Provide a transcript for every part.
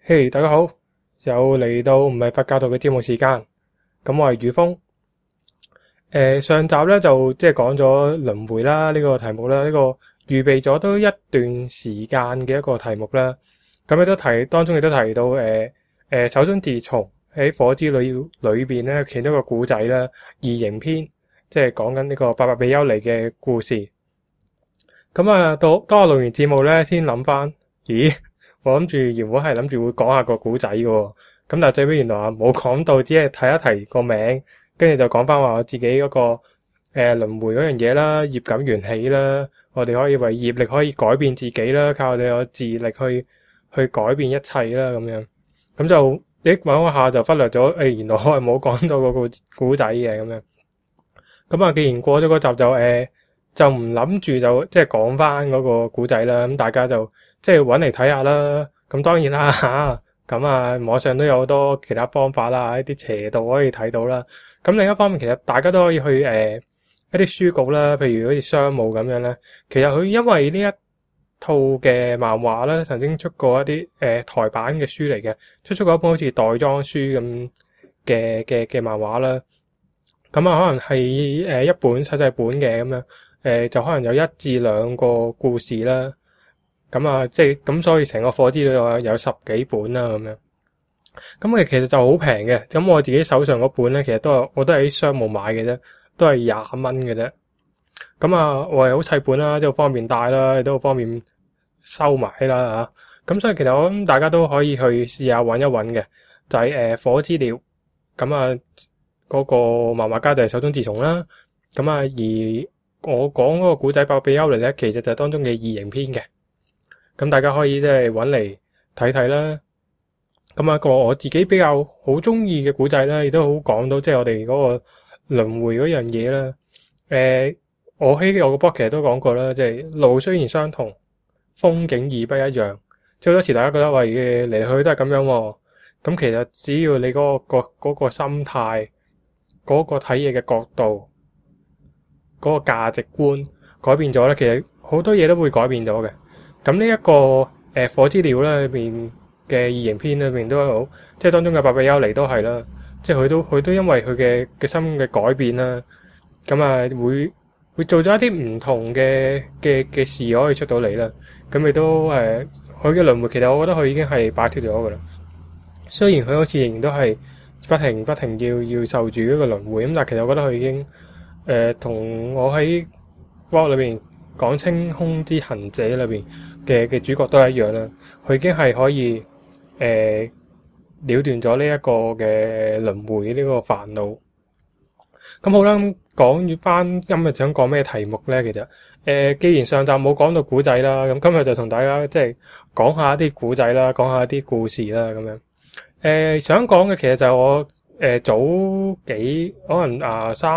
嘿，大家好，又嚟到唔係佛教徒嘅節目時間。咁我係宇峰。上集咧就即係講咗輪迴啦呢個題目啦，呢個預備咗都一段時間嘅一個題目啦。咁亦都當中亦都提到手冢治蟲喺《火之鳥》裏邊咧，其中一個古仔啦，異形篇，即係講緊呢個八百比丘尼嘅故事。咁啊，當我錄完節目咧，先諗翻，咦？我諗住原本係諗住會講下個古仔嘅，咁但係最尾原來冇講到，只係提一提個名，跟住就講翻話我自己嗰個輪迴嗰樣嘢啦，業感緣起啦，我哋可以為業力可以改變自己啦，靠我哋個自力去改變一切啦，咁樣咁就講一下就忽略咗，原來我係冇講到嗰個古仔嘅咁樣。咁啊，既然過咗嗰集就唔諗住就即係講翻嗰個古仔啦，咁大家就即係揾嚟睇下啦。咁當然啦嚇，咁網上都有好多其他方法啦，一啲斜道可以睇到啦。咁另一方面，其實大家都可以去一啲書局啦，譬如好似商務咁樣咧。其實佢因為呢一套嘅漫畫咧，曾經出過一啲台版嘅書嚟嘅，出過一本好似袋裝書咁嘅漫畫啦。咁可能係一本細細本嘅咁樣。就可能有1至2個故事啦，咁即係咁，所以成個火之鳥有10幾本啦咁樣。咁其實就好平嘅，咁我自己手上嗰本咧，其實我都係喺商務買嘅啫，都係20蚊嘅啫。咁我係好細本啦，即係好方便帶啦，亦都好方便收埋啦嚇。咁所以其實我諗大家都可以去試下揾一揾嘅，就係火之鳥。咁嗰個漫畫家就係手冢治蟲啦。而我講嗰個古仔八百比丘尼咧，其實就係當中嘅異形篇嘅，咁大家可以即係揾嚟睇睇啦。咁一個我自己比較好中意嘅古仔咧，亦都好講到即係我哋嗰個輪迴嗰樣嘢啦。我喺我個 blog 其實都講過啦，即係路雖然相同，風景已不一樣。即係好多時大家覺得話嚟嚟去去都係咁樣喎。咁其實只要你嗰個心態，嗰個睇嘢嘅角度，嗰個價值觀改變咗咧，其實好多嘢都會改變咗嘅。咁呢一個火之鳥咧裏邊嘅異形篇裏邊都好，即係當中嘅八百比丘尼都係啦，即係佢都因為佢嘅心嘅改變啦，咁會做咗一啲唔同嘅事可以出到嚟啦。咁亦都佢嘅輪迴，其實我覺得佢已經係擺脫咗噶啦。雖然佢好似仍然都係不停要受住嗰個輪迴，咁但係其實我覺得佢已經同我喺 blog 裏邊講清空之行者裏邊嘅主角都係一樣啦。佢已經係可以了斷咗呢一個嘅輪迴呢個煩惱。咁好啦，講翻今日想講咩題目咧？其實既然上集冇講到古仔啦，咁今日就同大家即係講下一啲古仔啦，講下一啲故事啦，咁樣。想講嘅其實就係我早幾可能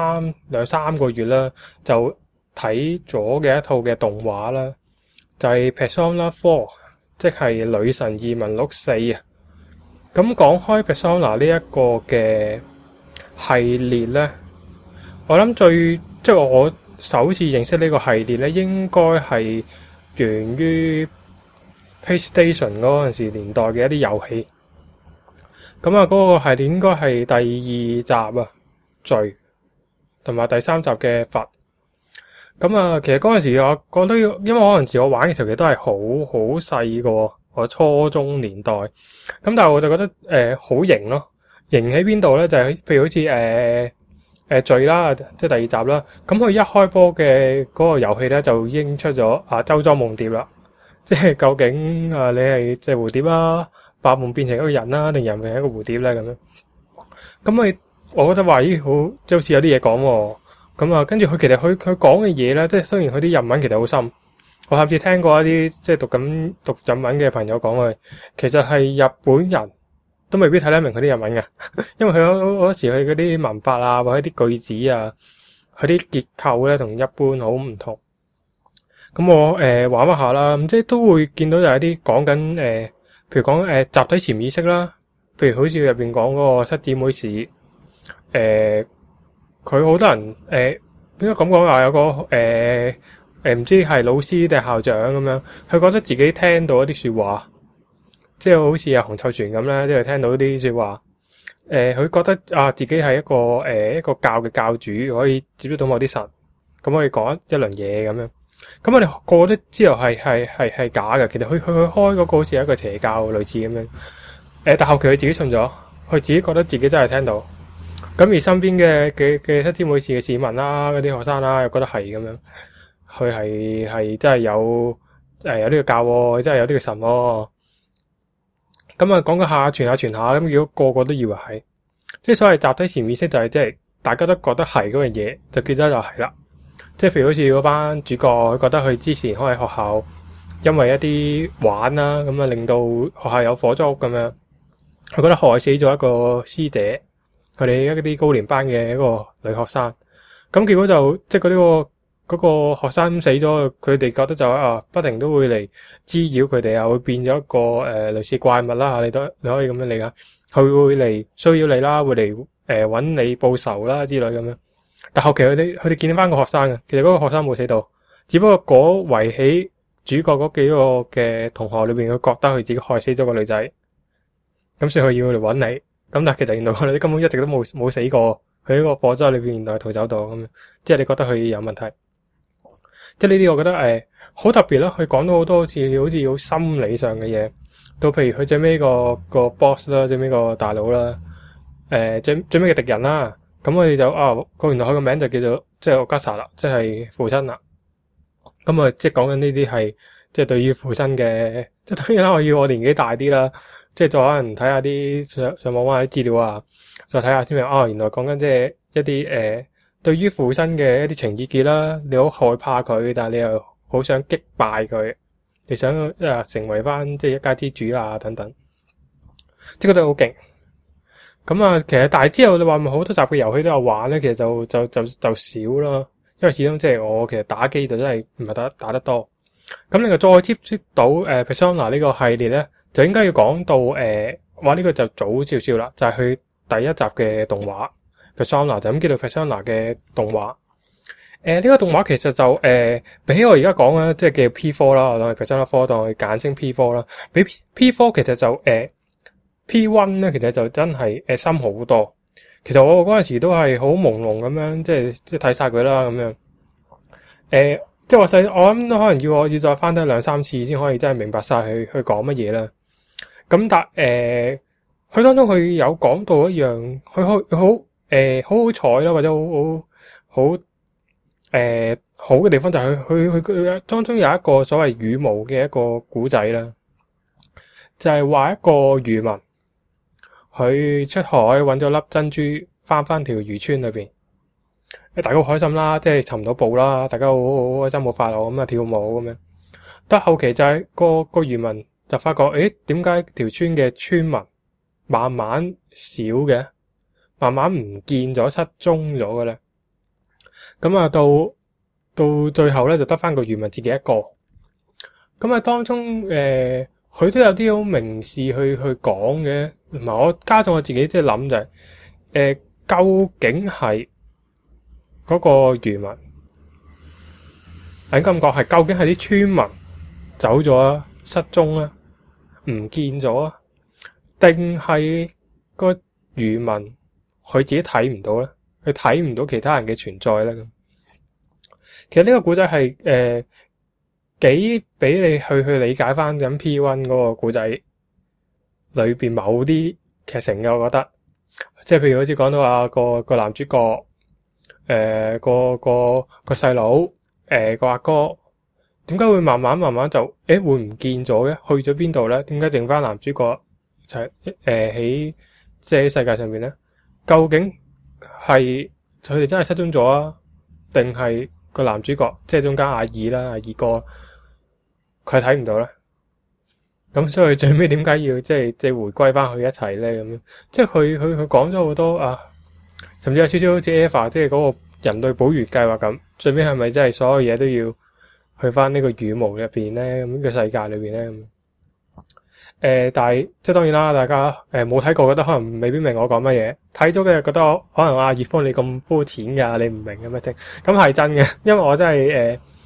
2、3個月啦，就睇咗嘅一套嘅動畫啦，就係 Persona 4，即係女神異聞錄4啊。咁講開 Persona 呢一個嘅系列咧，我諗即係我首次認識呢個系列咧，應該係源於 PlayStation 嗰陣時年代嘅一啲遊戲。嗰個系列應該係第2集罪，同埋第3集嘅佛。其實嗰陣時我覺得，因為嗰陣時我玩嘅時候其實都係好細個，我初中年代。咁但係我就覺得好型咯，型喺邊度咧？就係譬如好似罪啦，即係第2集啦。咁佢一開波嘅嗰個遊戲咧，就已經出咗周莊夢蝶啦。即係究竟你係隻蝴蝶啊？白夢變成一個人啦，定人變成一個蝴蝶咧咁樣。我覺得話好，即係好似有啲嘢講喎。跟住佢其實佢講嘅嘢咧，即係雖然佢啲日文其實好深，我甚至聽過一啲即係讀日文嘅朋友講佢，其實係日本人都未必睇得明佢啲日文嘅，因為佢好多時佢嗰啲文法啊，或者啲句子啊，佢啲結構咧同一般好唔同。咁我玩一下啦，咁即係都會見到有一啲講緊譬如講集體潛意識啦，譬如好似入邊講嗰個七姊妹市，佢好多人點解咁講話有個唔知係老師定係校長咁樣，佢覺得自己聽到一啲說話， 即係好似阿洪秀全咁咧，即係聽到啲說話，佢覺得啊自己係一個教嘅教主，可以接觸到某啲神，咁可以講一輪嘢咁樣。咁我哋個個都知道係假嘅。其實佢開嗰個好似係一個邪教類似咁樣。但後期佢自己信咗，佢自己覺得自己真係聽到。咁而身邊嘅七天每次嘅市民啦，嗰啲學生啦，又覺得係咁樣。佢係真係有呢個教喎，真係有呢個神喎。咁啊講個下傳下，咁如果個個都以為係，即係所謂集體潛意識就係即係大家都覺得係嗰樣嘢，就記得就係啦。即係譬如好似嗰班主角，佢覺得佢之前可能喺學校因為一啲玩啦，咁啊令到學校有火燭咁樣，佢覺得害死咗一個師姐，佢哋一啲高年班嘅一個女學生。咁結果就即係嗰個學生死咗，佢哋覺得就不停都會嚟滋擾佢哋啊，會變咗一個類似怪物啦，你可以咁樣理解，佢會嚟騷擾你啦，會嚟揾你報仇啦之類咁樣。但後期佢哋見翻個學生嘅，其實嗰個學生冇死到，只不過嗰圍起主角嗰幾個嘅同學裏邊，佢覺得佢自己害死咗個女仔，咁所以佢要嚟揾你。咁但係其實原來個女仔根本一直都冇死過，佢喺個火災裏邊原來逃走到咁樣，即係你覺得佢有問題。即係呢啲我覺得好特別啦，佢講到好多好似好心理上嘅嘢，到譬如佢最尾個 boss 啦，最尾個大佬啦，最尾嘅敵人啦。咁我哋就原來佢個名就叫做即係奧加薩啦，即係父親啦。咁啊，即係講緊呢啲係即係對於父親嘅，即係當然啦，我年紀大啲啦，即係再可能睇下啲上網揾下啲資料啊，再睇下先明。原來講緊即係一啲對於父親嘅一啲情意結啦，你好害怕佢，但係你又好想擊敗佢，你想成為翻即係一家之主啊等等，即係覺得好勁。咁啊，其實但係之後你話咪好多集嘅遊戲都有玩咧，其實就少啦，因為始終即係我其實打機就真係唔係打得多。咁你再接觸到Persona 呢個系列咧，就應該要講到話呢個就早少少啦，就係佢第一集嘅動畫 Persona 就咁叫做 Persona 嘅動畫。呢個動畫其實就比起我而家講咧，即係叫 P4 啦，我當係 Persona 4，當係簡稱 P4 啦。比 P4 其實就P1 咧，其實就真係深好多。其實我嗰陣時都係好朦朧咁樣，即係睇晒佢啦咁樣。即係我諗都可能我要再翻睇2-3次先可以真係明白晒佢講乜嘢啦。咁但佢當中佢有講到一樣，佢好彩啦，或者好嘅地方就係佢當中有一個所謂羽毛嘅一個古仔啦，就係話一個漁民。佢出海揾咗粒珍珠，翻條漁村裏邊，大家好開心啦，即係尋到寶啦，大家好開心好快樂咁啊跳舞咁樣。但後期就係個漁民就發覺，點解條村嘅村民慢慢少嘅，慢慢唔見咗，失蹤咗嘅咧？咁啊到最後咧就得翻個漁民自己一個。咁啊當中佢都有啲好明示去講嘅，同埋我加上我自己即係諗就係，究竟係嗰個漁民，應該咁講係究竟係啲村民走咗啊，失蹤啊，唔見咗啊，定係個漁民佢自己睇唔到咧？佢睇唔到其他人嘅存在咧？咁其實呢個古仔係幾俾你去理解翻緊 P1 嗰個古仔裏邊某啲劇情嘅，我覺得即係譬如好似講到個男主角個細佬個阿哥點解會慢慢就會唔見咗嘅？去咗邊度咧？點解剩翻男主角就係喺即係喺世界上面咧？究竟係佢哋真係失蹤咗啊？定係個男主角即係中間阿二啦，阿二哥？佢睇唔到咧，咁所以最尾點解要即係回歸翻去一齊咧？咁樣即係佢講咗好多甚至有少少好似 Eva 即係嗰個人類保育計劃咁，最尾係咪真係所有嘢都要去翻呢個羽毛入邊咧？咁呢個世界裏邊咧？但係即係當然啦，大家冇睇過，覺得可能未必明我講乜嘢；睇咗嘅覺得可能葉峰你咁膚淺噶，你唔明咁樣啫。咁係真嘅，因為我真係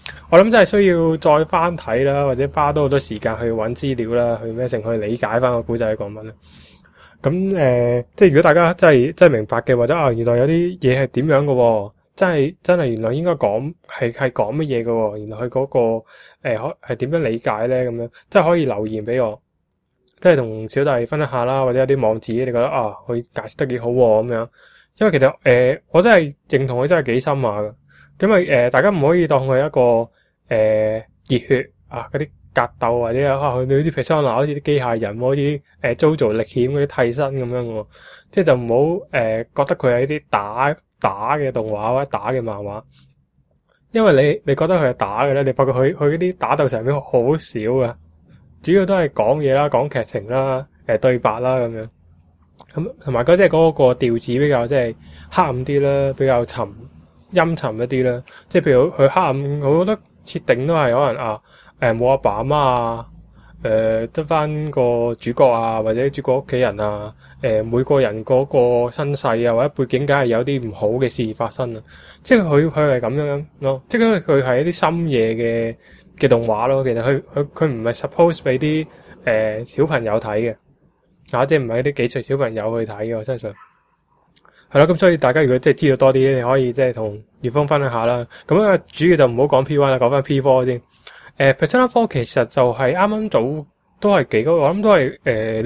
我諗真係需要再翻睇啦，或者花多好多時間去揾資料啦，去咩成去理解翻個古仔講乜咧。咁即係如果大家真係明白嘅，或者原來有啲嘢係點樣嘅喎，真係原來應該講係講乜嘢嘅喎，原來佢嗰個係點樣理解咧咁樣，即係可以留言俾我，即係同小弟分享下啦，或者有啲網址你覺得佢解釋得幾好喎咁樣。因為其實我真係認同佢真係幾深下㗎，因為大家唔可以當佢一個熱血嗰啲格鬥或者佢哋啲 persona 好似啲機械人，好似JoJo 歷險嗰啲替身咁樣喎，即係就唔好覺得佢係一啲打嘅動畫或者打嘅漫畫，因為你覺得佢係打嘅咧，你發覺佢嗰啲打鬥場面好少㗎，主要都係講嘢啦、講劇情啦、對白啦咁樣。咁同埋嗰即係嗰個調子比較即係黑暗啲啦，比較陰沉一啲啦。即係譬如佢黑暗，好多設定都係可能冇阿爸阿媽啊，得翻個主角啊，或者主角屋企人啊，每個人嗰個身世啊或者背景，梗係有啲唔好嘅事發生啊。即係佢係咁樣咯，即係佢係一啲深夜嘅動畫咯。其實佢唔係 suppose 俾啲小朋友睇嘅。即係唔係啲幾歲小朋友去睇嘅，我相信係啦。咁所以大家如果即係知道多啲，你可以即係同月峰分享下啦。咁主要就唔好講 P1 啦，講翻 P4 先。Persona 4其實就係啱啱早都係幾個，我諗都係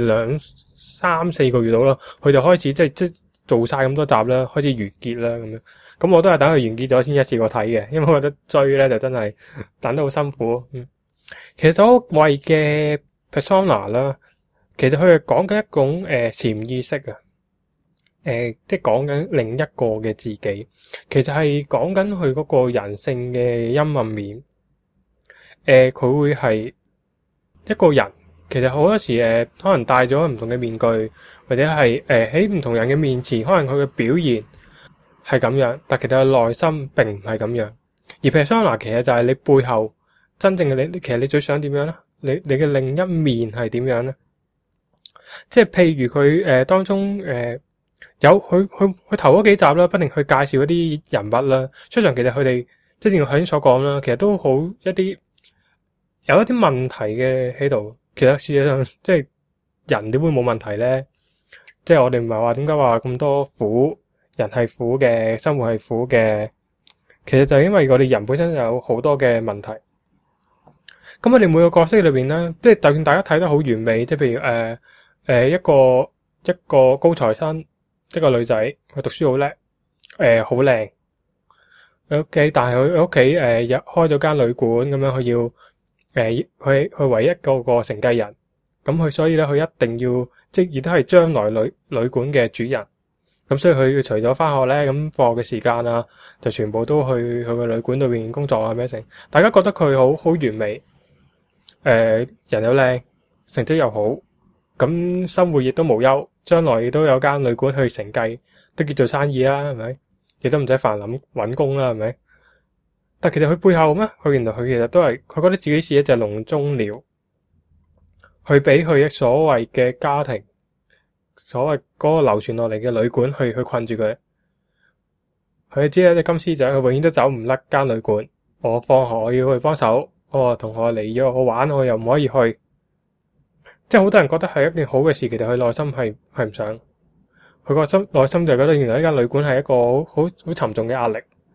2、3、4個月到啦。佢就開始即係做晒咁多集啦，開始完結啦咁樣。咁我都係等佢完結咗先一次過睇嘅，因為我覺得追咧就真係等得好辛苦。其實所謂嘅 Persona 啦。其實佢係講緊一種潛意識啊，即係講緊另一個嘅自己，其實係講緊佢嗰個人性嘅陰暗面。佢會係一個人，其實好多時可能戴咗唔同嘅面具，或者係喺唔同人嘅面前，可能佢嘅表現係咁樣，但其實佢內心並唔係咁樣。而 Persona 其實就係你背後真正嘅你，其實你最想點樣咧？你嘅另一面係點樣咧？即係譬如佢當中有佢頭嗰幾集啦，不停去介紹一啲人物啦，出場其實佢哋即係正如頭先所講啦，其實都好有一啲問題嘅喺度。其實事實上即係人點會冇問題咧？即係我哋唔係話點解話咁多苦，人係苦嘅，生活係苦嘅，其實就係因為我哋人本身有好多嘅問題。咁我哋每個角色裏邊咧，即係就算大家睇得好完美，即係譬如一個高材生，一個女仔，佢讀書好叻，好靚，佢屋企，但係佢屋企開咗間旅館咁樣，佢要佢唯一一個承繼人，咁佢所以咧，佢一定要即亦都係將來旅館嘅主人，咁所以佢除咗翻學咧，咁放學嘅時間啊，就全部都去個旅館裏邊工作啊咩成，大家覺得佢好完美，人又靚，成績又好。咁生活亦都無憂，將來亦都有間旅館去承繼，都叫做生意啦，係咪？亦都唔使煩諗搵工啦，係咪？但其實佢背後咩？佢原來佢其實都係，佢覺得自己是一隻籠中鳥，去俾佢所謂嘅家庭，所謂嗰個流傳落嚟嘅旅館去困住佢。佢只係一隻金絲雀，佢永遠都走唔甩間旅館。我放學我要去幫手，同學嚟約我玩，我又唔可以去。即係好多人覺得係一件好嘅事，其實佢內心係唔想，佢個內心就覺得原來呢間旅館係一個好沉重嘅壓力。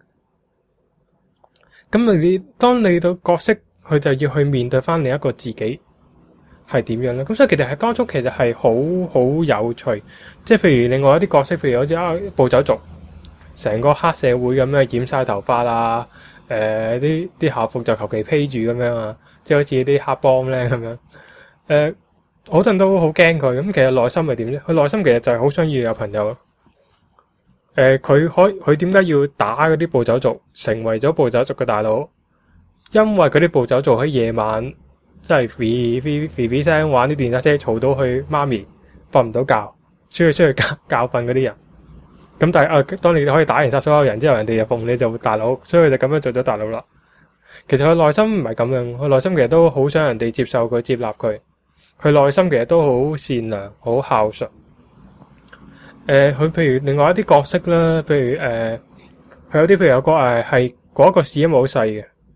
咁當你到角色，佢就要去面對翻另一個自己係點樣咧？咁所以其實係當中其實係好有趣。即係譬如另外一啲角色，譬如好似暴走族，成個黑社會咁樣染晒頭髮啊，啲校服就求其披住咁樣啊，即係好似啲黑幫咧咁樣，好多人都好驚佢，咁其實內心係點啫？佢內心其實就係好想要有朋友。佢點解要打嗰啲暴走族，成為咗暴走族嘅大佬？因為嗰啲暴走族喺夜晚即係嗶聲玩啲電單車，嘈到佢媽咪瞓唔到覺，出去教訓嗰啲人。咁但係當你可以打完晒所有人之後，人哋就奉你做大佬，所以佢就咁樣做咗大佬啦。其實佢內心唔係咁樣，佢內心其實都好想人哋接受佢、接納佢。佢內心其實都好善良、好孝順。佢譬如另外一啲角色啦，譬如佢有啲譬如有個係嗰一個市因為好細嘅，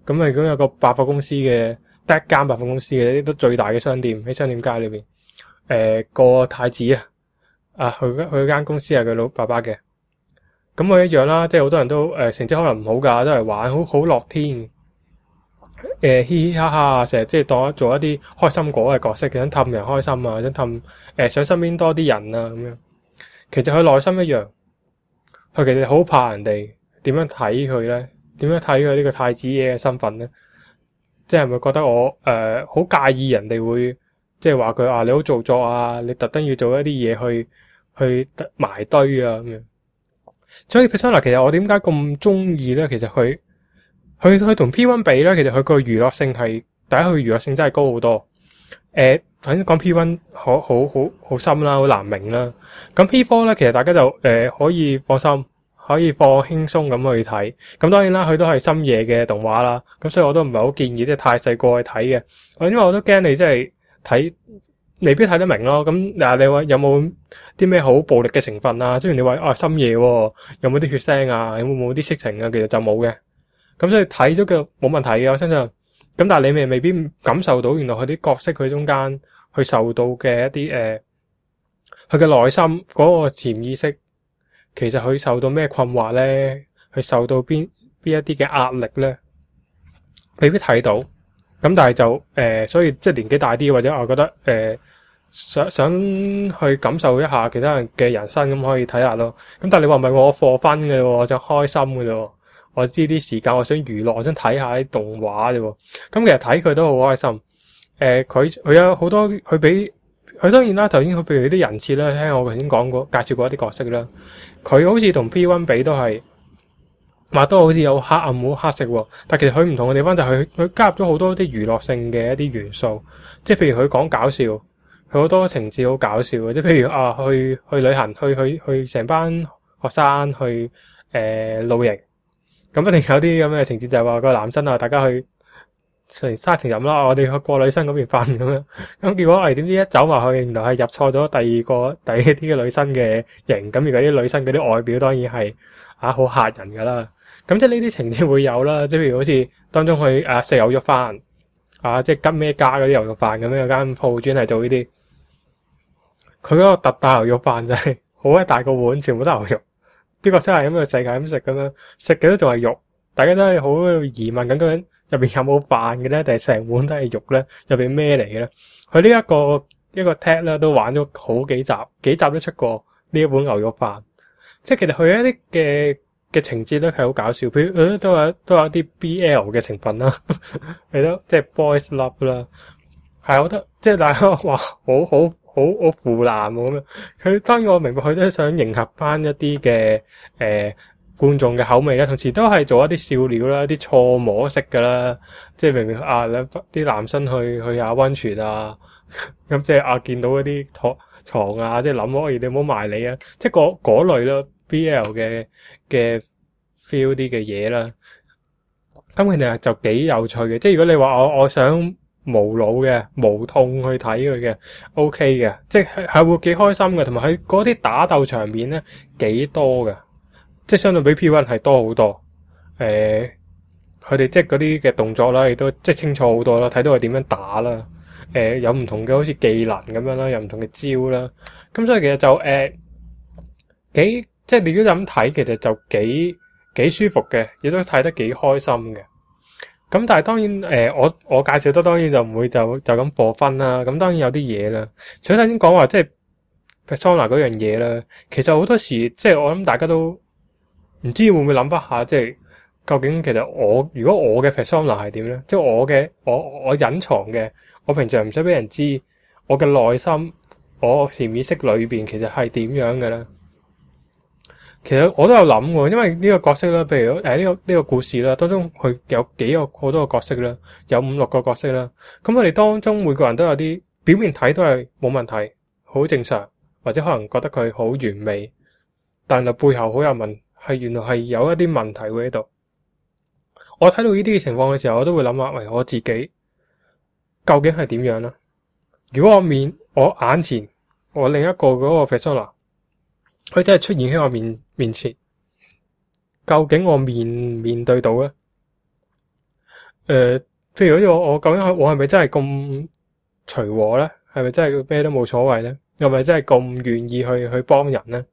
咁啊，咁有個百貨公司嘅，得一間百貨公司嘅，都最大嘅商店喺商店街裏邊。個太子佢間公司係佢老爸爸嘅。咁佢一樣啦，即係好多人都成績可能唔好噶，都係玩好樂天。嘻嘻哈哈，成日即係當做一啲開心果嘅角色，想氹人開心啊，想氹想身邊多啲人啊咁樣。其實佢內心一樣，佢其實好怕人哋點樣睇佢咧，點樣睇佢呢個太子爺嘅身份咧？即係咪覺得我好介意人哋會即係話佢你好做作啊，你特登要做一啲嘢去埋堆啊咁樣。所以 Persona 其實我點解咁中意咧？其實佢同 P1 比咧，其實佢個娛樂性係第一，佢娛樂性真係高好多。頭先講 P1 好深啦，好難明啦。咁 P4 咧，其實大家就可以放心，可以放輕鬆咁去睇。咁當然啦，佢都係深夜嘅動畫啦。咁所以我都唔係好建議即係太細個去睇嘅。因為我都驚你即係睇未必睇得明咯。咁嗱，你話有冇啲咩好暴力嘅成分啊？雖然你話深夜有冇啲血腥啊？有冇啲色情啊？其實就冇嘅。咁所以睇咗嘅冇問題嘅，我相信。咁但係你未必感受到原來佢啲角色佢中間去受到嘅一啲佢嘅內心嗰個潛意識，其實佢受到咩困惑咧？佢受到邊一啲嘅壓力咧？未必睇到。咁但係就所以即係年紀大啲或者我覺得想去感受一下其他人嘅人生，咁可以睇下咯。咁但係你話唔係我課分嘅喎，我想開心嘅啫。我知啲時間，我想娛樂，我想睇下啲動畫啫喎。咁其實睇佢都好開心。佢有好多，佢當然啦。頭先佢譬如啲人設咧，聽我頭先講過介紹過一啲角色啦。佢好似同 P1 比都係話都好似有黑暗好黑色喎。但其實佢唔同嘅地方就係佢加入咗好多啲娛樂性嘅一啲元素。即係譬如佢講搞笑，佢好多情節好搞笑嘅。即係譬如去旅行，去成班學生去露營。咁一定有啲咁嘅情節，就係話個男生大家去沙田飲啦，我哋去過女生嗰邊瞓咁樣。咁結果點知一走埋去，原來係入錯咗第二啲嘅女生嘅營。咁而家啲女生嗰啲外表當然係好嚇人噶啦。咁即係呢啲情節會有啦。即係譬如好似當中去食牛肉飯即係吉咩家嗰啲牛肉飯咁樣，有間鋪專係做呢啲。佢嗰個特大牛肉飯就係好鬼大個碗，全部都牛肉。呢個真係咁嘅世界咁食咁樣，食嘅都仲係肉，大家都係好疑問緊究竟入邊有冇飯嘅咧，定係成碗都係肉咧？入邊咩嚟嘅咧？佢呢一個 tag 咧都玩咗好幾集都出過呢一碗牛肉飯。即係其實佢一啲嘅情節咧係好搞笑，譬如都有啲 BL 嘅成分啦，係咯，即係 boys love 啦，係我覺得即係大家話好腐爛咁樣。佢當然我明白佢都係想迎合翻一啲嘅觀眾嘅口味啦，同時都係做一啲笑料啦，一啲錯摸式噶啦。即係明明啲男生去下溫泉啊，咁即係見到嗰啲床啊，即係諗你唔好埋你啊，即係嗰類啦 BL 嘅 feel 啲嘅嘢啦。咁其實就幾有趣嘅，即係如果你話我想無腦嘅無痛去睇佢嘅 OK 嘅，即係會幾開心嘅，同埋佢嗰啲打鬥場面咧幾多嘅，即係相對比 P1 係多好多。佢哋即係嗰啲嘅動作啦，亦都即係清楚好多啦，睇到佢點樣打啦。有唔同嘅好似技能咁樣啦，有唔同嘅招啦。咁所以其實就即係你如果咁睇，其實就幾舒服嘅，亦都睇得幾開心嘅。咁但係當然我介紹得當然就唔會就咁播分啦。咁當然有啲嘢啦，除咗頭先講話即係 Persona 嗰樣嘢啦，其實好多時即係我諗大家都唔知會唔會諗翻下，即係究竟其實如果我嘅 Persona 係點咧？即係我隱藏嘅，我平常唔使俾人知，我嘅內心，我潛意識裏邊其實係點樣嘅咧？其實我都有諗喎，因為呢個角色啦，譬如呢個故事啦，當中佢有好多個角色啦，有5-6個角色啦。咁我哋當中每個人都有啲表面睇都係冇問題，好正常，或者可能覺得佢好完美，但係背後好有原來係有一啲問題會喺度。我睇到呢啲嘅情況嘅時候，我都會諗下，喂，我自己究竟係點樣呢？如果我眼前我另一個嗰個 persona，佢真係出現喺我面前，究竟我面對到咧？ 譬如好似我究竟我係咪真係咁隨和咧？係咪真係咩都冇所謂咧？係咪真係咁願意去幫人咧？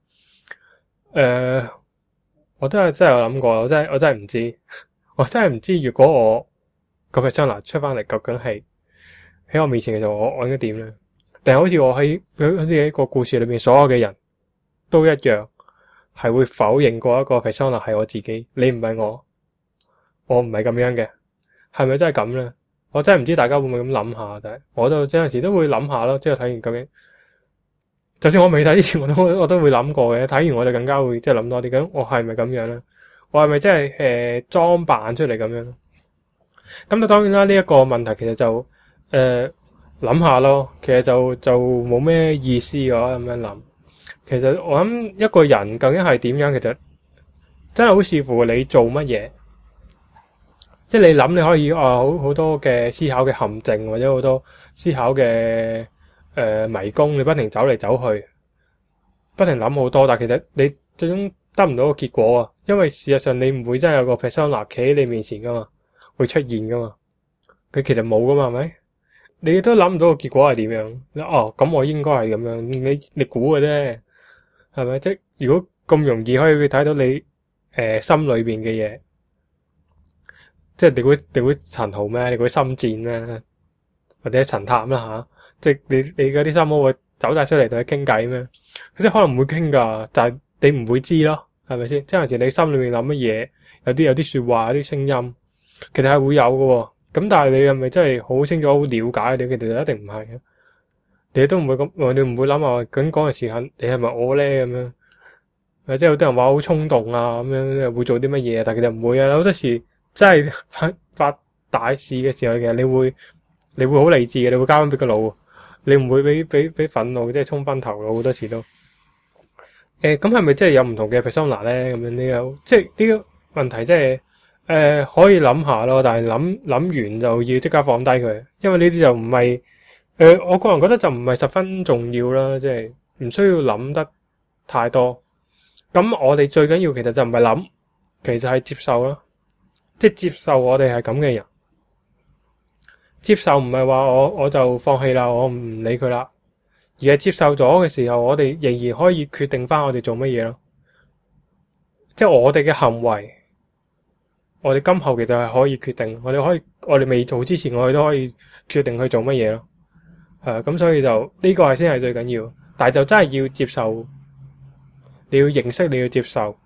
我真係有諗過，我真係唔知，我真係唔知如果我個 persona 出翻嚟，究竟係喺我面前嘅時候，我應該點咧？定係好似我好似喺個故事裏邊所有嘅人都一樣，係會否認過一個 persona 係我自己，你唔係我唔係咁樣嘅，係咪真係咁咧？我真係唔知大家會唔會咁諗下，但係我就有陣時都會諗下咯，即係睇完究竟，就算我未睇之前，我都會諗過嘅。睇完我就更加會即係諗多啲，咁我係咪咁樣咧？我係咪真係裝扮出嚟咁樣？咁啊，當然啦，呢一個問題其實就諗下咯，其實就冇咩意思嘅咁樣諗。其實我諗一個人究竟係點樣，其實真係好視乎你做乜嘢。即係你諗，你可以好多嘅思考嘅陷阱，或者好多思考嘅迷宮，你不停走嚟走去，不停諗好多，但係其實你最終得唔到個結果啊！因為事實上你唔會真係有個 persona 企喺你面前噶嘛，會出現噶嘛，佢其實冇噶嘛，係咪？你都諗唔到個結果係點樣？哦，咁我應該係咁樣，你估嘅啫，係咪？即係如果咁容易可以睇到你心裏邊嘅嘢。即係你估陳豪咩？你估心戰咩？或者陳探啦吓？即係你嗰啲心魔會走晒出嚟同佢傾偈咩？佢即係可能唔會傾噶，但係你唔會知咯，係咪先？即係有時你心裏面諗乜嘢，有啲說話，有啲聲音，其實係會有喎。咁但係你係咪真係好清楚、好了解你？其實就一定唔係嘅。你都唔會咁，你唔會諗話咁講嘅時候，你係咪我咧咁樣？或者有啲人話好衝動啊，咁樣會做啲乜嘢？但係其實唔會啊，好多時。真係發大事嘅時候，其實你會好理智嘅，你會交翻俾個腦，你唔會俾憤怒即係衝昏頭腦好多時都。咁係咪真係有唔同嘅 persona 咧？咁樣呢個即係呢個問題，即係可以諗下咯。但係諗完就要即刻放低佢，因為呢啲就唔係我個人覺得就唔係十分重要啦，即係唔需要諗得太多。咁我哋最緊要其實就唔係諗，其實係接受咯。即係接受我哋係咁嘅人，接受唔係話我就放棄啦，我唔理佢啦，而係接受咗嘅時候，我哋仍然可以決定翻我哋做乜嘢咯。即係我哋嘅行為，我哋今後其實係可以決定，我哋未做之前，我哋都可以決定去做乜嘢咯。咁所以就呢個係先係最緊要，但係就真係要接受，你要認識，你要接受，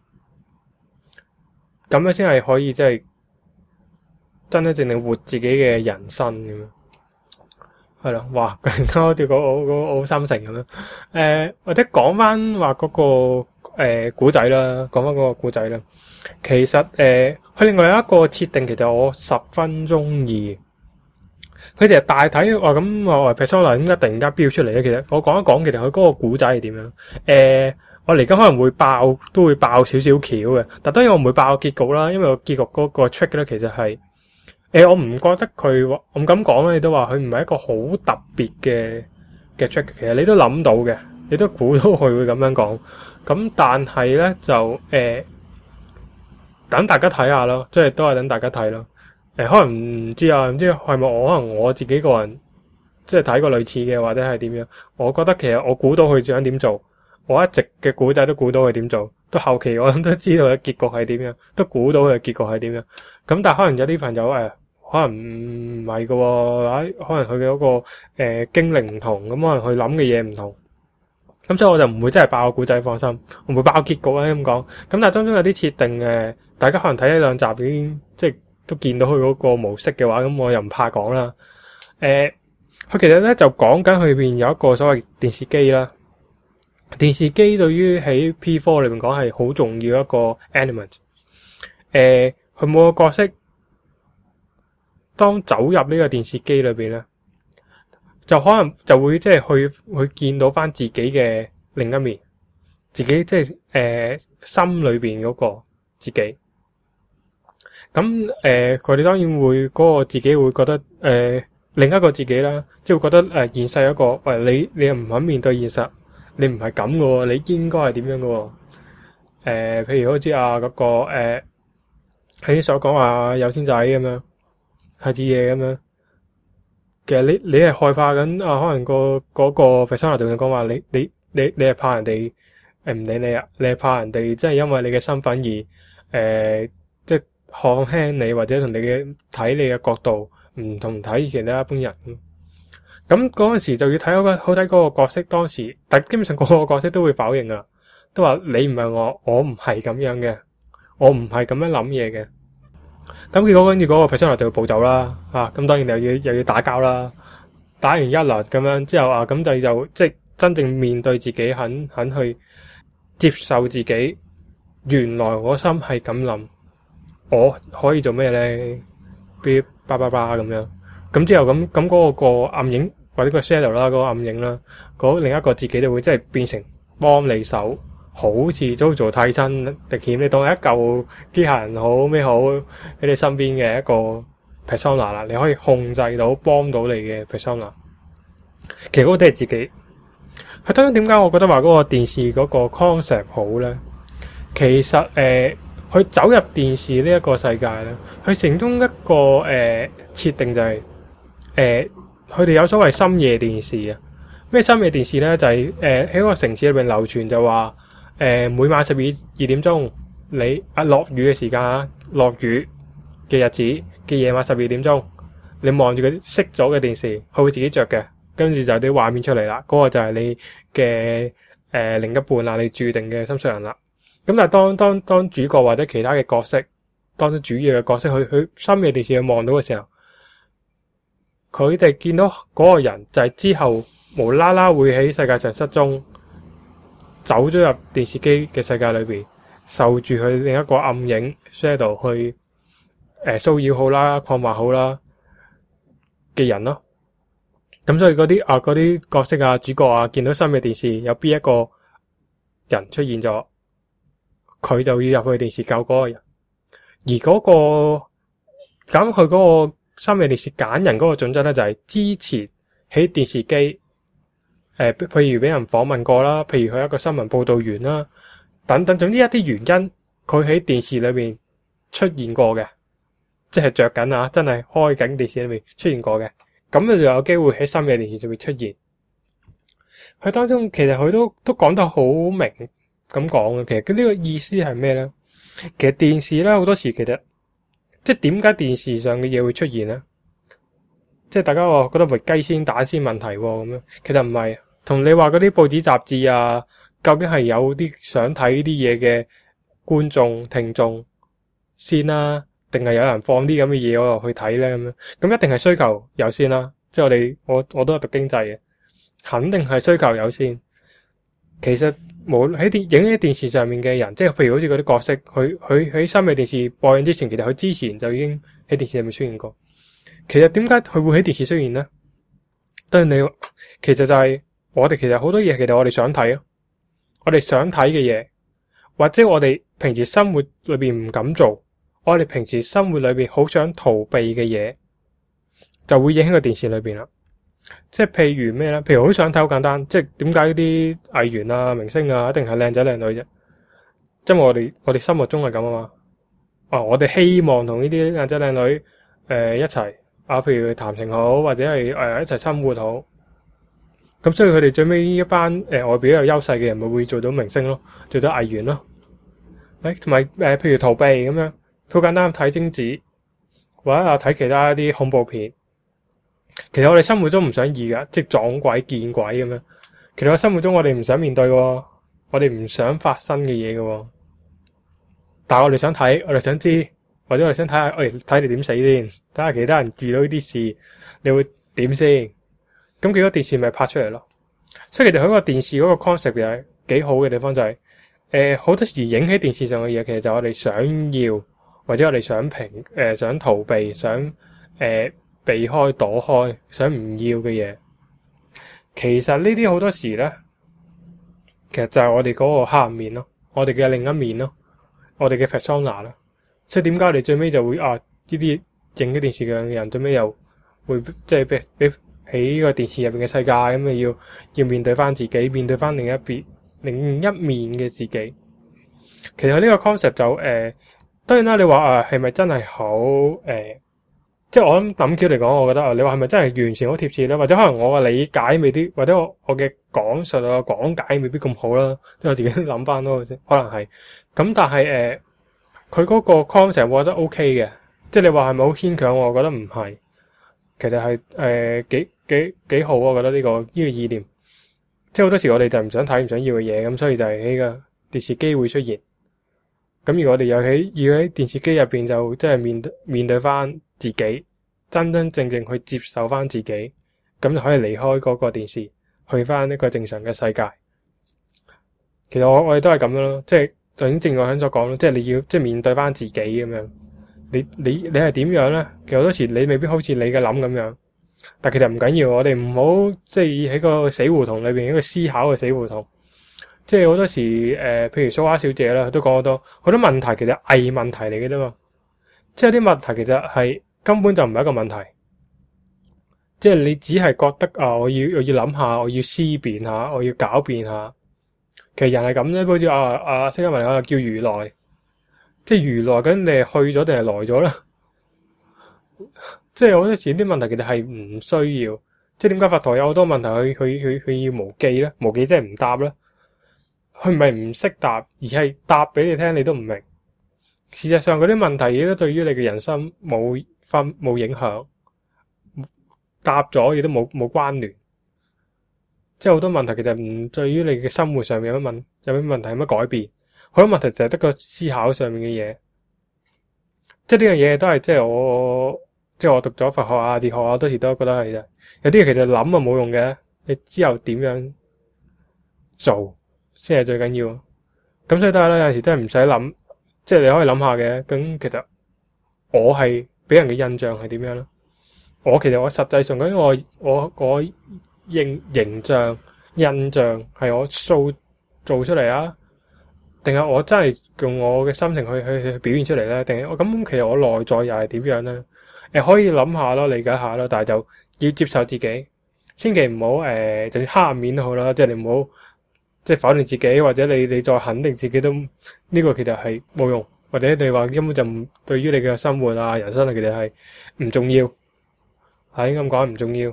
咁樣先係可以即係。真真正正活自己嘅人生咁樣，係咯，哇！突然間好似我好心情咁樣。或者講翻話嗰個古仔啦，講翻嗰個古仔啦。其實佢另外有一個設定，其實我十分中意。佢其實大體話咁話 persona 點解突然間飆出嚟咧？其實我講一講，其實佢嗰個古仔係點樣？我嚟緊可能會都會爆少少橋嘅，但當然我唔會爆結局啦，因為個結局嗰個 trick 咧，其實係。我唔覺得佢，我唔敢講啦。你都話佢唔係一個好特別嘅 trick，其實你都諗到嘅，你都估到佢會咁樣講。咁但係咧就等大家睇下咯，即係都係等大家睇咯。可能唔知啊，唔知係咪可能我自己個人即係睇過類似嘅，或者係點樣？我覺得其實我估到佢想點做，我一直嘅估仔都估到佢點做，到後期我都知道嘅結局係點樣，都估到佢嘅結局係點樣。咁但係可能有啲朋友可能唔係嘅，可能佢嘅嗰個經歷唔同，咁可能佢諗嘅嘢唔同，咁所以我就唔會真係爆個故仔，放心，我唔會爆結局啊咁講。咁但係當中有啲設定大家可能睇一兩集已經即係都見到佢嗰個模式嘅話，咁我又唔怕講啦。佢其實咧就講緊佢邊有一個所謂電視機啦，電視機對於喺 P4 裏面講係好重要一個 element。佢每個角色當走入呢個電視機裏邊咧，就可能就會即係去見到翻自己嘅另一面，自己即係心裏邊嗰個自己。咁佢哋當然會嗰個自己會覺得另一個自己啦，即係會覺得現世一個你又唔肯面對現實，你唔係咁嘅喎，你應該係點樣嘅喎？譬如好似嗰個喺所講話有錢仔咁樣。 太子爺咁樣。其實你係害怕緊啊，可能嗰個 persona 就會講話你係怕人哋唔理你啊，你係怕人哋即係因為你嘅身份而即係看輕你，或者同你嘅睇你嘅角度唔同睇其他一般人。咁嗰陣時就要睇好睇嗰個角色當時，但基本上嗰個角色都會否認啊，都話你唔係我唔係咁樣嘅，我唔係咁樣諗嘢嘅。咁結果跟住嗰個 persona 就要暴走啦，咁當然又要打交啦，打完一輪咁樣之後咁就即係真正面對自己，肯去接受自己，原來我心係咁諗，我可以做咩咧？叭叭叭咁樣，咁之後咁嗰個暗影或者個 shadow 啦，嗰個暗影啦，嗰另一個自己就會即係變成幫你手。好似JoJo替身敵險，你當係一嚿機械人好咩好喺你身邊嘅一個 persona 啦，你可以控制到幫到你嘅 persona。其實嗰個都係自己。佢當然點解我覺得話嗰個電視嗰個 concept 好咧？其實佢走入電視呢一個世界咧，佢其中一個設定就係佢哋有所謂深夜電視啊。咩深夜電視咧？就係喺個城市裏邊流傳就話。每晚12點鐘，你落雨嘅時間落雨嘅日子嘅夜晚12點鐘，你望住佢熄咗嘅電視，佢會自己着嘅，跟住就有啲畫面出嚟啦。嗰個就係你嘅另一半啦，你注定嘅心上人啦。咁但係當主角或者其他嘅角色，當主要嘅角色去深夜電視去望到嘅時候，佢哋見到嗰個人就係之後無啦啦會喺世界上失蹤。走咗入電視機嘅世界裏邊，受住佢另一個暗影 shadow 去騷擾好啦、困惑好啦嘅人咯。咁所以嗰啲角色啊、主角啊，見到深夜電視有邊一個人出現咗，佢就要入去電視救嗰個人。而嗰個咁佢嗰個深夜電視揀人嗰個準則咧，就係之前喺電視機。譬如俾人訪問過啦，譬如佢一個新聞報導員啦，等等，總之一啲原因，佢喺電視裏面出現過嘅，即係着緊啊，真係開緊電視裏面出現過嘅，咁就有機會喺深夜電視上面出現。佢當中其實佢都講得好明咁講嘅，其實呢個意思係咩咧？其實電視咧好多時其實即係點解電視上嘅嘢會出現咧？即係大家話覺得係雞先蛋先問題喎咁樣，其實唔係。同你話嗰啲報紙雜誌啊，究竟係有啲想睇呢啲嘢嘅觀眾聽眾先啦，定係有人放啲咁嘅嘢我落去睇咧咁樣？咁一定係需求有先啦。即係我都係讀經濟嘅，肯定係需求有先。其實冇喺影喺電視上面嘅人，即係譬如好似嗰啲角色，佢喺深夜電視播映之前，其實佢之前就已經喺電視上面出現過。其實點解佢會喺電視出現咧？當然你其實就係。我哋其實好多嘢，其實我哋想睇咯，我哋想睇嘅嘢，或者我哋平時生活裏邊唔敢做，我哋平時生活裏邊好想逃避嘅嘢，就會影喺個電視裏邊啦。即係譬如咩咧？譬如好想睇，好簡單，即係點解啲藝員啊、明星啊，一定係靚仔靚女啫？因為我哋心目中係咁啊嘛。我哋希望同呢啲靚仔靚女一齊譬如談情好，或者係一齊生活好。咁所以佢哋最尾呢一班外表有優勢嘅人，咪會做到明星咯，做到藝員咯。同埋譬如逃避咁樣，好簡單睇貞子，或者睇其他一啲恐怖片。其實我哋生活中唔想易噶，即係撞鬼見鬼咁樣。其實我生活中我哋唔想面對嘅，我哋唔想發生嘅嘢嘅。但係我哋想睇，我哋想知，或者我哋想睇下，睇你點死先，睇下其他人遇到呢啲事，你會點先？咁幾多電視咪拍出嚟咯？所以其實佢個電視嗰個 concept 又係幾好嘅地方，就係好多時影喺電視上嘅嘢，其實就我哋想要或者我哋想逃避、想避開、躲開、想唔要嘅嘢。其實呢啲好多時咧，其實就係我哋嗰個黑暗面咯，我哋嘅另一面咯，我哋嘅 persona 啦。所以點解我哋最尾就會呢啲影嘅電視嘅人最尾又會即係俾喺呢個電視入邊嘅世界咁要面對翻自己，面對翻另一面嘅自己。其實呢個 concept 就當然啦，你話係咪真係好即係我諗橋嚟講，我覺得你話係咪真係完全好貼切咧？或者可能我嘅理解未必，或者我嘅講述啊講解未必咁好啦。即係我自己諗翻咯，可能係。咁但係佢嗰個 concept 我覺得 OK 嘅。即係你話係咪好牽強？我覺得唔係。其實係幾好，我覺得呢個意念。即係好多時我哋就唔想睇唔想要嘅嘢，咁所以就係喺個電視機會出現。咁如果我哋要喺電視機入邊就即係面對翻自己，真真正正去接受翻自己，咁就可以離開嗰個電視，去翻一個正常嘅世界。其實我哋都係咁樣咯，即係就正如我想所講咯，即係你要即係面對翻自己咁樣。你係點樣咧？其實好多時你未必好似你嘅諗咁樣，但其實唔緊要，我哋唔好即係喺個死胡同裏邊一個思考嘅死胡同。即係好多時譬如蘇蝦小姐啦，都講好多問題，其實偽問題嚟嘅啫嘛。即係啲問題其實係根本就唔係一個問題，即係你只係覺得啊，我要諗下，我要思辨下，我要狡辯下。其實人係咁啫，好似釋迦牟尼叫如來，即係如來咁，你係去咗定係來咗啦？即係好多時啲問題其實係唔需要。即係點解佛陀有好多問題佢要無記咧？無記即係唔答咧？佢唔係唔識答，而係答俾你聽，你都唔明。事實上嗰啲問題亦都對於你嘅人生冇影響，答咗亦都冇關聯。即係好多問題其實唔對於你嘅生活上面有咩問題，有乜改變？好多問題就係得個思考上面嘅嘢。即係呢樣嘢都係即係我讀咗佛學啊、哲學啊，好多時都覺得係有啲嘢其實諗啊冇用嘅，你之後點樣做先係最緊要。咁所以都係啦，有陣時真係唔使諗，即係你可以諗下嘅。咁其實我係俾人嘅印象係點樣咧？其實我實際上嗰啲我形象印象係我做出嚟啊，定係我真係用我嘅心情去表現出嚟咧？定係咁其實我內在又係點樣咧？可以諗下咯，理解下咯，但係就要接受自己，千祈唔好就算黑暗面都好啦，即係你唔好即係否定自己，或者你再肯定自己都呢個其實係冇用，或者你話根本就唔對於你嘅生活啊、人生啊，其實係唔重要，係咁講唔重要。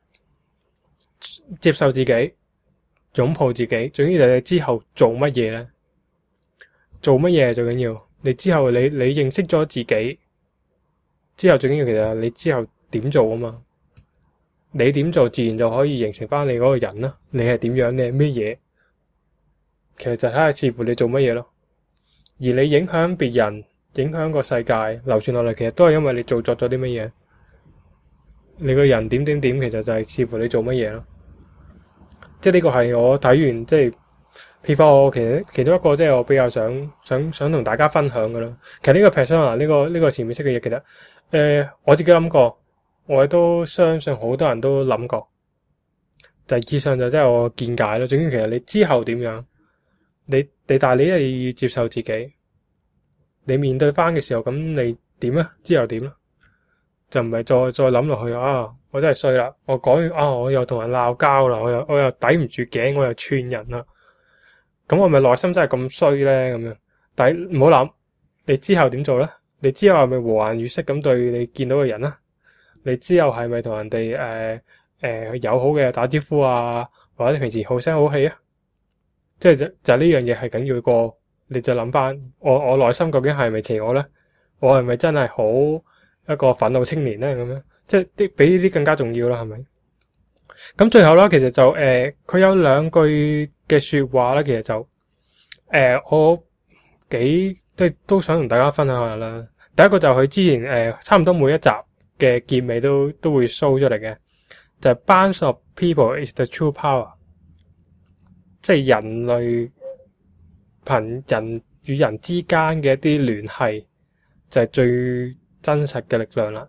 接受自己，擁抱自己，最緊要就係你之後做乜嘢咧？做乜嘢係最緊要？你之後你認識咗自己之後，最緊要其實你之後點做啊嘛？你點做，自然就可以形成翻你嗰個人啦。你係點樣？你係咩嘢？其實就睇下視乎你做乜嘢咯。而你影響別人、影響個世界流傳落嚟，其實都係因為你做咗啲乜嘢。你個人點，其實就係視乎你做乜嘢咯。即係呢個係我睇完，即係譬如我其中一個，即係我比較想同大家分享噶啦。其實呢個 persona 呢個潛意識嘅嘢，其實我自己諗過，我亦都相信好多人都諗過。就係以上就即係我見解咯。總之其實你之後點樣，但係你係要接受自己。你面對翻嘅時候，咁你點啊？之後點啊？就唔係再諗落去啊！我真係衰啦！我講完啊，我又同人鬧交啦，我又抵唔住頸，我又串人啦。咁我咪內心真係咁衰咧？咁樣，但係唔好諗，你之後點做咧？你之後係咪和顏悅色咁對你見到嘅人啊？你之後係咪同人哋友好嘅打招呼啊？或者平時好聲好氣啊？即係就呢樣嘢係緊要過，你就諗翻我內心究竟係咪邪我咧？我係咪真係好一個憤怒青年咧？咁樣即係比呢啲更加重要啦，係咪？咁最後啦，其實就佢有兩句嘅說話咧，其實就我都想同大家分享下啦。第一個就佢之前差唔多每一集嘅結尾都會 show 出嚟嘅，就係 Bonds of people is the true power， 即係人類人與人之間嘅一啲聯繫就係最真實嘅力量啦。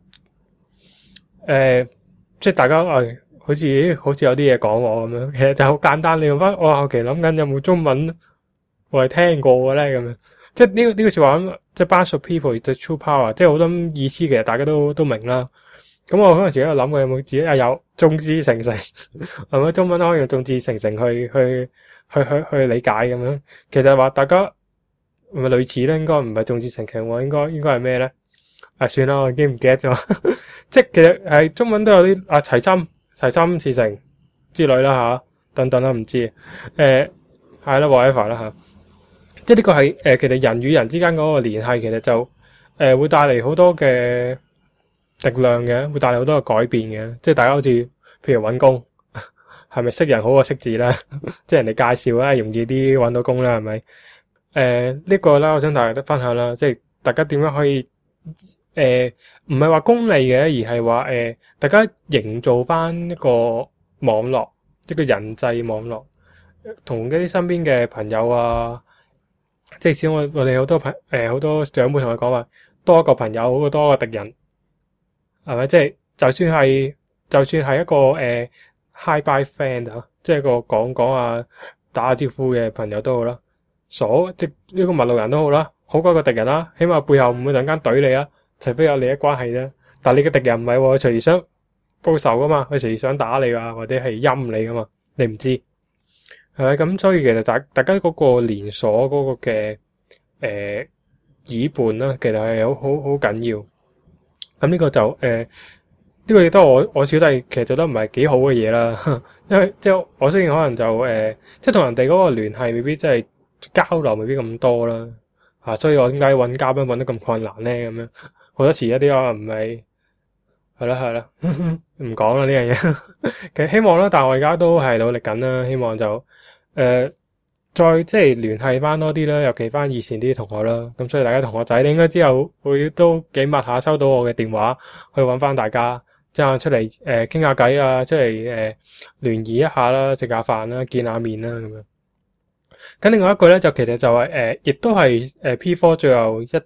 即係大家好似有啲嘢講我咁樣，其實就好簡單。你用翻我後期諗緊有冇中文我係聽過嘅咧，咁樣即係呢個說話，即係 Bonds of people is the true power， 即係好多意思，其實大家都明啦。咁我嗰陣時喺度諗過有冇自己有眾志成城係咪？中文可以用眾志成城去理解咁樣。其實話大家係咪類似咧？應該唔係眾志成城喎，應該係咩咧？ 算啦，我已經唔記得咗。即係其實係中文都有啲齊心事成之類啦吓，等等啦，唔知係啦 whatever 啦吓。即係呢個係其實人與人之間嗰個聯繫，其實就會帶嚟好多嘅力量嘅，會帶嚟好多嘅改變嘅。即係大家好似譬如搵工，係咪識人好過識字啦？即係人哋介紹啦，容易啲搵到工啦，係咪？呢個啦，我想大家分享啦，即係大家點樣可以唔係話功利嘅，而係話大家營造翻一個網絡，一個人際網絡，同一啲身邊嘅朋友啊，即係我哋好多好多長輩同佢講話，多一個朋友好過多一個敵人，係咪？即係就算係一個hi bye friend 啊，即係個講啊打下招呼嘅朋友都好啦，即呢個陌路人都好啦，好過一個敵人啦，起碼背後唔會突然間懟你啊，除非有利益關係啫。但係你嘅敵人唔係喎，隨時想報仇噶嘛，佢隨時想打你啊，或者係陰你噶嘛，你唔知係咪？咁所以其實大家嗰個連鎖嗰個嘅耳伴啦，其實係好緊要。咁呢個就呢個亦都係我小弟其實做得唔係幾好嘅嘢啦，因為即係我雖然可能就即係同人哋嗰個聯繫未必即係交流未必咁多啦，所以我點解揾嘉賓揾得咁困難咧？咁樣好多時一啲可能唔係係啦，唔講啦呢樣嘢。其實希望啦，但係我而家都係努力緊啦，希望就再即係聯繫翻多啲啦，尤其翻以前啲同學啦。咁所以大家同學仔，你應該之後會都幾密下收到我嘅電話，去揾翻大家。即係出嚟傾下偈啊，出嚟聯誼一下啦，食下飯啦，見下面啦咁樣。咁另外一個咧就其實就係亦都係P4 最後一集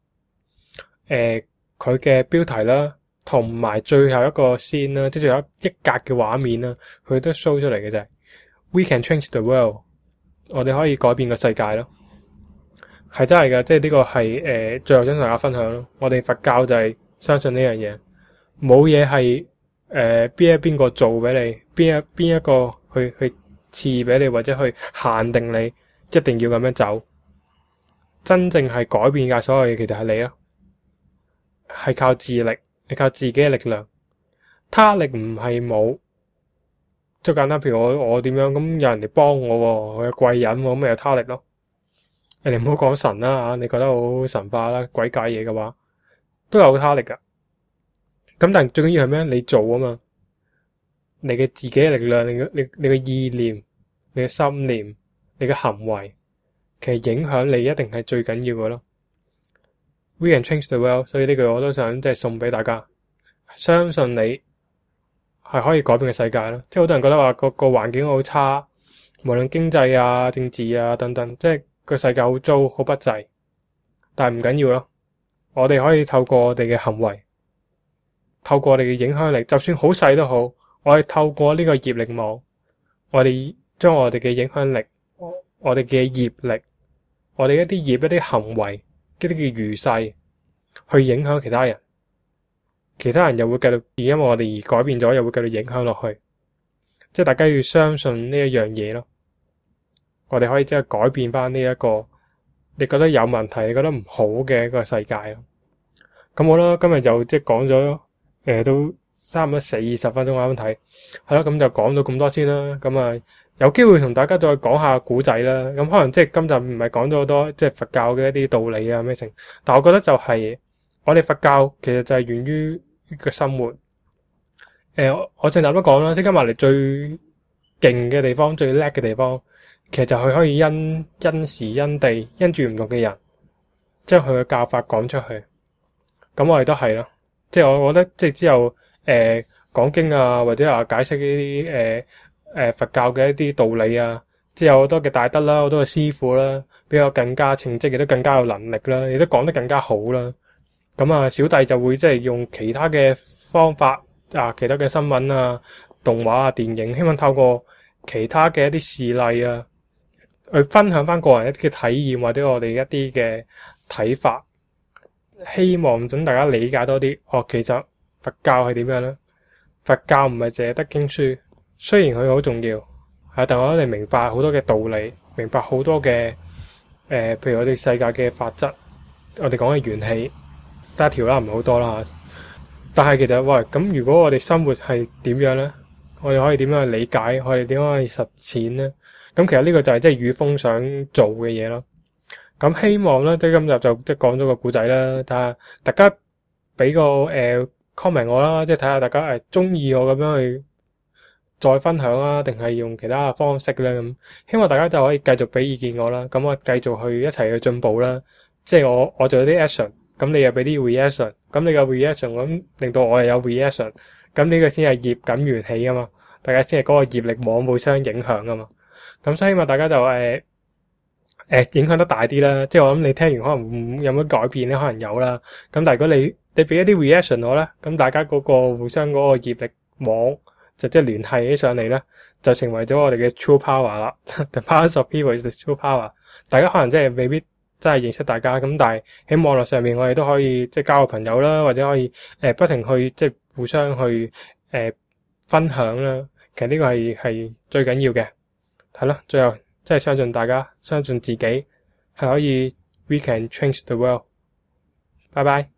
佢嘅標題啦，同埋最後一個scene啦，即係最後一格嘅畫面啦，佢都 show 出嚟嘅就係 We can change the world， 我哋可以改變個世界咯，係真係㗎，即係呢個係最後想同大家分享咯。我哋佛教就係相信呢樣嘢。冇嘢係邊個做俾你，邊一個去賜俾你，或者去限定你一定要咁樣走。真正係改變㗎所有嘢，其實係你咯，係靠自力，係靠自己嘅力量。他力唔係冇，最簡單。譬如我點樣咁，有人哋幫我，我有貴人，咁咪有他力咯。你唔好講神啦吓，你覺得好神化啦，鬼解嘢嘅話，都有他力㗎。咁但係最緊要係咩？你做啊嘛，你嘅自己嘅力量，你嘅意念，你嘅心念，你嘅行為，其實影響你一定係最緊要嘅咯。We can change the world， 所以呢句我都想即係送俾大家，相信你係可以改變嘅世界咯。即係好多人覺得話個環境好差，無論經濟啊、政治啊等等，即係個世界好糟、好不濟，但係唔緊要咯。我哋可以透過我哋嘅行為，透過我哋嘅影響力，就算好細都好，我哋透過呢個業力網，我哋將我哋嘅影響力，我哋嘅業力，我哋一啲業、一啲行為、一啲嘅餘勢，去影響其他人，其他人又會繼續因為我哋而改變咗，又會繼續影響落去。即係大家要相信呢一樣嘢咯。我哋可以即係改變翻呢一個你覺得有問題、你覺得唔好嘅一個世界咯。咁好啦，今日就即係講咗。都差唔多40分鐘啱啱睇，係咯，咁就講到咁多先啦。咁啊，有機會同大家再講下古仔啦。咁可能即係今集唔係講咗好多即係佛教嘅一啲道理啊咩成，但我覺得就係我哋佛教其實就係源於個生活。我上集都講啦，釋迦牟尼最勁嘅地方、最叻嘅地方，其實就係可以因時因地因住唔同嘅人，將佢嘅教法講出去。咁我哋都係咯。即係我覺得，即係之後講經啊，或者解釋呢啲佛教嘅一啲道理啊，即係有好多嘅大德啦，好多嘅師傅啦，比我更加稱職，亦都更加有能力啦，亦都講得更加好啦。咁啊，小弟就會即係用其他嘅方法啊，其他嘅新聞啊、動畫啊、電影，希望透過其他嘅一啲事例啊，去分享翻個人一啲嘅體驗，或者我哋一啲嘅睇法。希望等大家理解多啲，其實佛教係點樣咧？佛教唔係淨係得經書，雖然佢好重要，但我哋明白好多嘅道理，明白好多嘅譬如我哋世界嘅法則，我哋講嘅元氣， 得一條啦，唔係好多啦嚇。但係其實喂，咁如果我哋生活係點樣咧？我哋可以點樣去理解？我哋點樣去實踐咧？咁其實呢個就係即係宇峰想做嘅嘢咯。咁希望咧，即係今集就即係講咗個故仔啦。睇下大家俾個comment 我啦，即係睇下大家中意我咁樣去再分享啊，定係用其他嘅方式咧咁。希望大家就可以繼續俾意見我啦。咁我繼續去一齊去進步啦。即係我做咗啲 action，咁你又俾啲 reaction，咁你個 reaction 咁令到我又有 reaction，咁呢個先係業緊緣起啊嘛。大家先係嗰個業力網互相影響啊嘛。咁所以希望大家就影響得大啲啦。即係我諗你聽完可能有乜改變咧，可能有啦。咁但係如果你俾一啲 reaction 我咧，咁大家嗰個互相嗰個業力網就即係聯繫起上嚟咧，就成為咗我哋嘅 true power 啦。The power of people is the true power。大家可能即係未必真係認識大家，咁但係喺網絡上面我哋都可以即係交個朋友啦，或者可以不停去即係互相去分享啦。其實呢個係最緊要嘅，係咯。最後即係相信大家，相信自己係可以 we can change the world。拜拜。